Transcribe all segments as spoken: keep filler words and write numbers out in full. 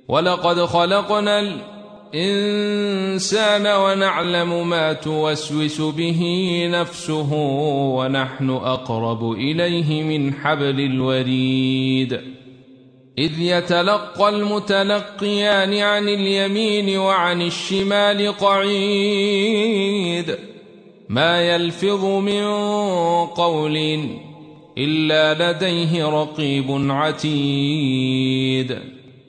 ولقد خلقنا الإنسان ونعلم ما توسوس به نفسه ونحن أقرب إليه من حبل الوريد إذ يتلقى المتلقيان عن اليمين وعن الشمال قعيد ما يلفظ من قول إلا لديه رقيب عتيد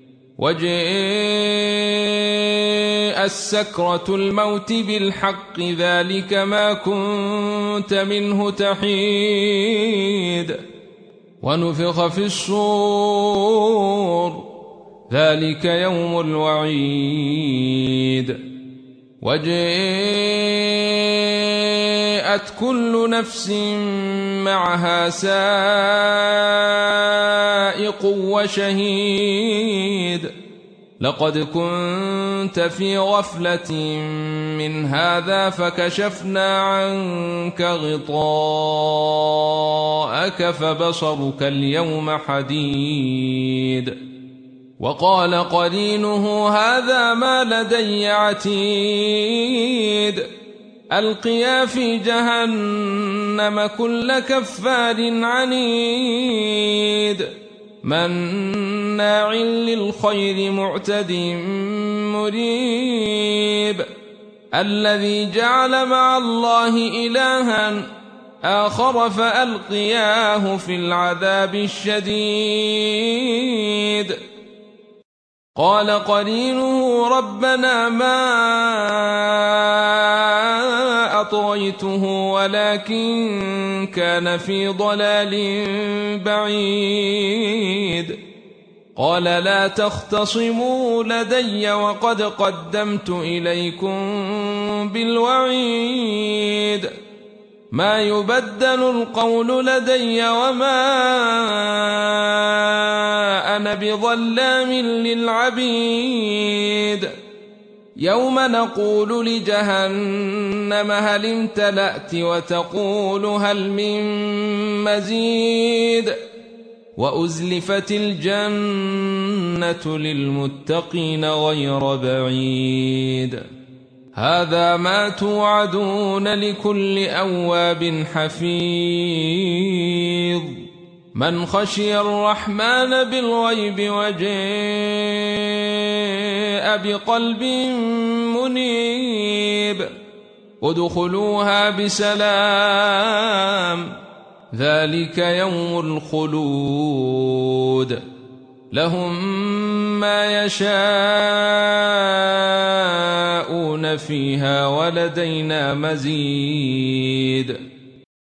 وجاءت سكرة الموت بالحق ذلك ما كنت منه تحيد ونفخ في الصور ذلك يوم الوعيد وجاءت كل نفس معها سائق وشهيد لقد كنت في غفلة من هذا فكشفنا عنك غطاءك فبصرك اليوم حديد وقال قرينه هذا ما لدي عتيد ألقيا في جهنم كل كفار عنيد مناع للخير معتد مريب الذي جعل مع الله إلها آخر فألقياه في العذاب الشديد قال قرينه ربنا ما أطغيته ولكن كان في ضلال بعيد قال لا تختصموا لدي وقد قدمت إليكم بالوعيد ما يبدل القول لدي وما أنا بظلام للعبيد يوم نقول لجهنم هل امتلأت وتقول هل من مزيد وأزلفت الجنة للمتقين غير بعيد هذا ما توعدون لكل أواب حفيظ من خشي الرحمن بالغيب وجاء بقلب منيب ادخلوها بسلام ذلك يوم الخلود لهم ما يشاءون فيها ولدينا مزيد